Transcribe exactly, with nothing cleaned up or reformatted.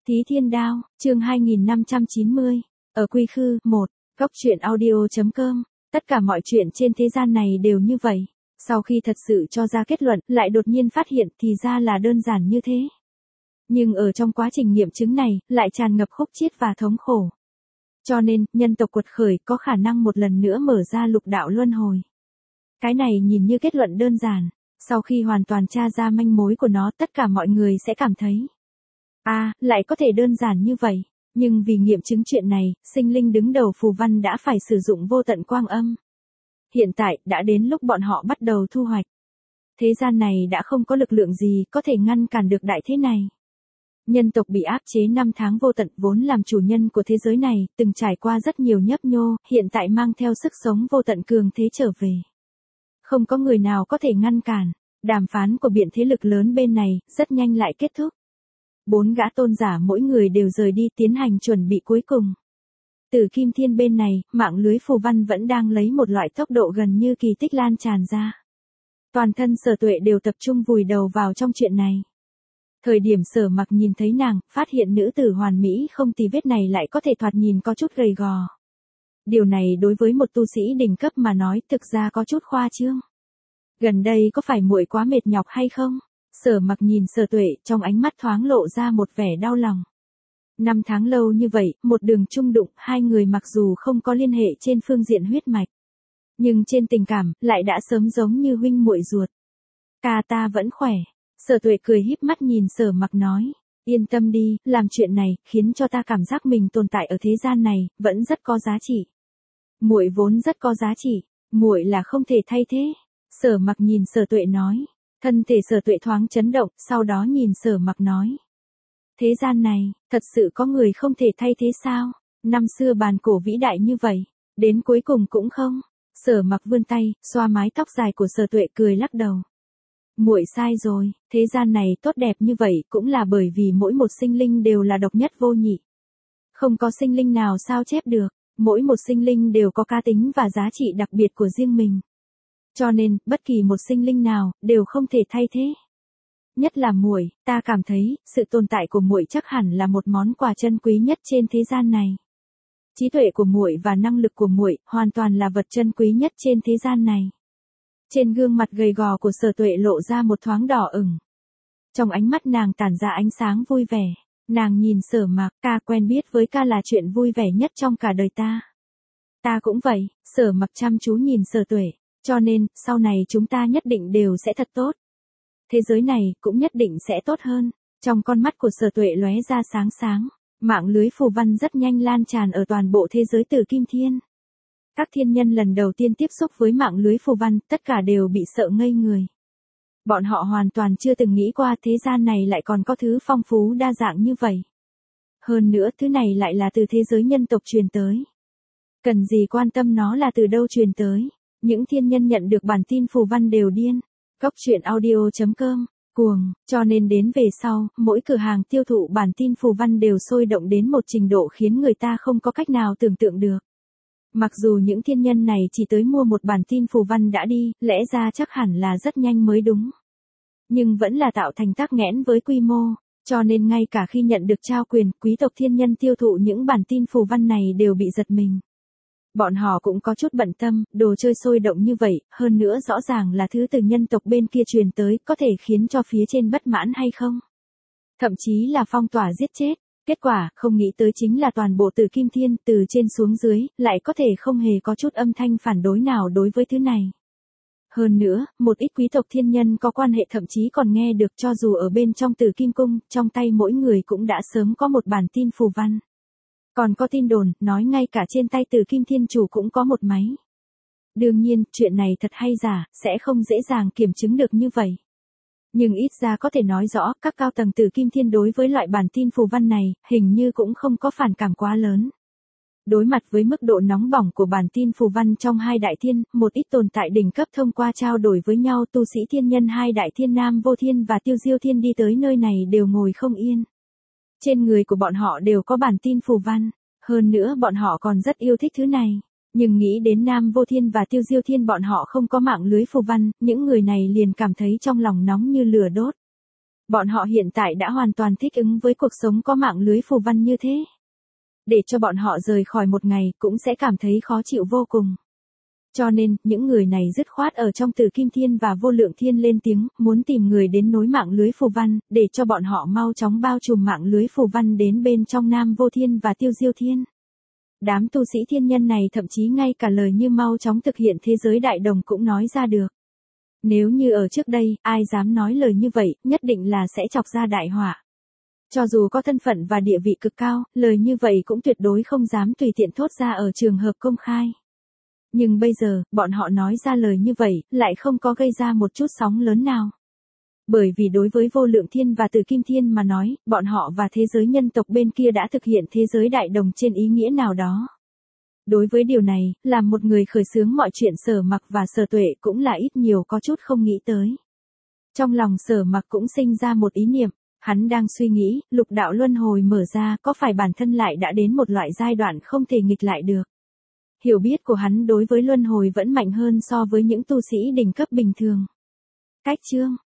Thí Thiên Đao, chương hai nghìn năm trăm chín mươi, ở Quy Khư, một, góc truyện audio chấm com, tất cả mọi chuyện trên thế gian này đều như vậy. Sau khi thật sự cho ra kết luận, lại đột nhiên phát hiện thì ra là đơn giản như thế. Nhưng ở trong quá trình nghiệm chứng này, lại tràn ngập khúc chiết và thống khổ. Cho nên, nhân tộc quật khởi có khả năng một lần nữa mở ra lục đạo luân hồi. Cái này nhìn như kết luận đơn giản, sau khi hoàn toàn tra ra manh mối của nó tất cả mọi người sẽ cảm thấy. À, lại có thể đơn giản như vậy, nhưng vì nghiệm chứng chuyện này, sinh linh đứng đầu phù văn đã phải sử dụng vô tận quang âm. Hiện tại, đã đến lúc bọn họ bắt đầu thu hoạch. Thế gian này đã không có lực lượng gì có thể ngăn cản được đại thế này. Nhân tộc bị áp chế năm tháng vô tận vốn làm chủ nhân của thế giới này, từng trải qua rất nhiều nhấp nhô, hiện tại mang theo sức sống vô tận cường thế trở về. Không có người nào có thể ngăn cản, đàm phán của biện thế lực lớn bên này, rất nhanh lại kết thúc. Bốn gã tôn giả mỗi người đều rời đi tiến hành chuẩn bị cuối cùng. Từ Kim Thiên bên này, mạng lưới phù văn vẫn đang lấy một loại tốc độ gần như kỳ tích lan tràn ra. Toàn thân Sở Tuệ đều tập trung vùi đầu vào trong chuyện này. Thời điểm Sở Mặc nhìn thấy nàng, phát hiện nữ tử hoàn mỹ không tì vết này lại có thể thoạt nhìn có chút gầy gò. Điều này đối với một tu sĩ đỉnh cấp mà nói thực ra có chút khoa trương. Gần đây có phải muội quá mệt nhọc hay không? Sở Mặc nhìn Sở Tuệ, trong ánh mắt thoáng lộ ra một vẻ đau lòng. Năm tháng lâu như vậy, một đường chung đụng, hai người mặc dù không có liên hệ trên phương diện huyết mạch, nhưng trên tình cảm, lại đã sớm giống như huynh muội ruột. Ca ta vẫn khỏe. Sở Tuệ cười híp mắt nhìn Sở Mặc nói, yên tâm đi, làm chuyện này, khiến cho ta cảm giác mình tồn tại ở thế gian này, vẫn rất có giá trị. Muội vốn rất có giá trị, muội là không thể thay thế. Sở Mặc nhìn Sở Tuệ nói. Thân thể Sở Tuệ thoáng chấn động, sau đó nhìn Sở Mặc nói. Thế gian này, thật sự có người không thể thay thế sao? Năm xưa bàn cổ vĩ đại như vậy, đến cuối cùng cũng không. Sở Mặc vươn tay, xoa mái tóc dài của Sở Tuệ cười lắc đầu. Muội sai rồi, thế gian này tốt đẹp như vậy cũng là bởi vì mỗi một sinh linh đều là độc nhất vô nhị. Không có sinh linh nào sao chép được, mỗi một sinh linh đều có cá tính và giá trị đặc biệt của riêng mình. Cho nên, bất kỳ một sinh linh nào, đều không thể thay thế. Nhất là muội, ta cảm thấy, sự tồn tại của muội chắc hẳn là một món quà chân quý nhất trên thế gian này. Trí tuệ của muội và năng lực của muội, hoàn toàn là vật chân quý nhất trên thế gian này. Trên gương mặt gầy gò của Sở Tuệ lộ ra một thoáng đỏ ửng. Trong ánh mắt nàng tản ra ánh sáng vui vẻ. Nàng nhìn Sở Mặc, ca quen biết với ca là chuyện vui vẻ nhất trong cả đời ta. Ta cũng vậy, Sở Mặc chăm chú nhìn Sở Tuệ. Cho nên, sau này chúng ta nhất định đều sẽ thật tốt. Thế giới này cũng nhất định sẽ tốt hơn. Trong con mắt của Sở Tuệ lóe ra sáng sáng. Mạng lưới phù văn rất nhanh lan tràn ở toàn bộ thế giới Từ Kim Thiên. Các thiên nhân lần đầu tiên tiếp xúc với mạng lưới phù văn, tất cả đều bị sợ ngây người. Bọn họ hoàn toàn chưa từng nghĩ qua thế gian này lại còn có thứ phong phú đa dạng như vậy. Hơn nữa thứ này lại là từ thế giới nhân tộc truyền tới. Cần gì quan tâm nó là từ đâu truyền tới. Những thiên nhân nhận được bản tin phù văn đều điên. Góc truyện audio chấm com, cuồng, cho nên đến về sau, mỗi cửa hàng tiêu thụ bản tin phù văn đều sôi động đến một trình độ khiến người ta không có cách nào tưởng tượng được. Mặc dù những thiên nhân này chỉ tới mua một bản tin phù văn đã đi, lẽ ra chắc hẳn là rất nhanh mới đúng. Nhưng vẫn là tạo thành tắc nghẽn với quy mô, cho nên ngay cả khi nhận được trao quyền, quý tộc thiên nhân tiêu thụ những bản tin phù văn này đều bị giật mình. Bọn họ cũng có chút bận tâm, đồ chơi sôi động như vậy, hơn nữa rõ ràng là thứ từ nhân tộc bên kia truyền tới, có thể khiến cho phía trên bất mãn hay không? Thậm chí là phong tỏa giết chết. Kết quả, không nghĩ tới chính là toàn bộ Từ Kim Thiên, từ trên xuống dưới, lại có thể không hề có chút âm thanh phản đối nào đối với thứ này. Hơn nữa, một ít quý tộc thiên nhân có quan hệ thậm chí còn nghe được cho dù ở bên trong Từ Kim Cung, trong tay mỗi người cũng đã sớm có một bản tin phù văn. Còn có tin đồn, nói ngay cả trên tay Từ Kim Thiên chủ cũng có một máy. Đương nhiên, chuyện này thật hay giả, sẽ không dễ dàng kiểm chứng được như vậy. Nhưng ít ra có thể nói rõ, các cao tầng Từ Kim Thiên đối với loại bản tin phù văn này, hình như cũng không có phản cảm quá lớn. Đối mặt với mức độ nóng bỏng của bản tin phù văn trong hai đại thiên, một ít tồn tại đỉnh cấp thông qua trao đổi với nhau tu sĩ thiên nhân hai đại thiên Nam Vô Thiên và Tiêu Diêu Thiên đi tới nơi này đều ngồi không yên. Trên người của bọn họ đều có bản tin phù văn, hơn nữa bọn họ còn rất yêu thích thứ này. Nhưng nghĩ đến Nam Vô Thiên và Tiêu Diêu Thiên bọn họ không có mạng lưới phù văn, những người này liền cảm thấy trong lòng nóng như lửa đốt. Bọn họ hiện tại đã hoàn toàn thích ứng với cuộc sống có mạng lưới phù văn như thế. Để cho bọn họ rời khỏi một ngày cũng sẽ cảm thấy khó chịu vô cùng. Cho nên, những người này dứt khoát ở trong Tử Kim Thiên và Vô Lượng Thiên lên tiếng, muốn tìm người đến nối mạng lưới phù văn, để cho bọn họ mau chóng bao trùm mạng lưới phù văn đến bên trong Nam Vô Thiên và Tiêu Diêu Thiên. Đám tu sĩ thiên nhân này thậm chí ngay cả lời như mau chóng thực hiện thế giới đại đồng cũng nói ra được. Nếu như ở trước đây, ai dám nói lời như vậy, nhất định là sẽ chọc ra đại họa. Cho dù có thân phận và địa vị cực cao, lời như vậy cũng tuyệt đối không dám tùy tiện thốt ra ở trường hợp công khai. Nhưng bây giờ, bọn họ nói ra lời như vậy, lại không có gây ra một chút sóng lớn nào. Bởi vì đối với Vô Lượng Thiên và Tử Kim Thiên mà nói, bọn họ và thế giới nhân tộc bên kia đã thực hiện thế giới đại đồng trên ý nghĩa nào đó. Đối với điều này, làm một người khởi xướng mọi chuyện Sở Mặc và Sở Tuệ cũng là ít nhiều có chút không nghĩ tới. Trong lòng Sở Mặc cũng sinh ra một ý niệm, hắn đang suy nghĩ, lục đạo luân hồi mở ra có phải bản thân lại đã đến một loại giai đoạn không thể nghịch lại được. Hiểu biết của hắn đối với luân hồi vẫn mạnh hơn so với những tu sĩ đỉnh cấp bình thường. Cách chương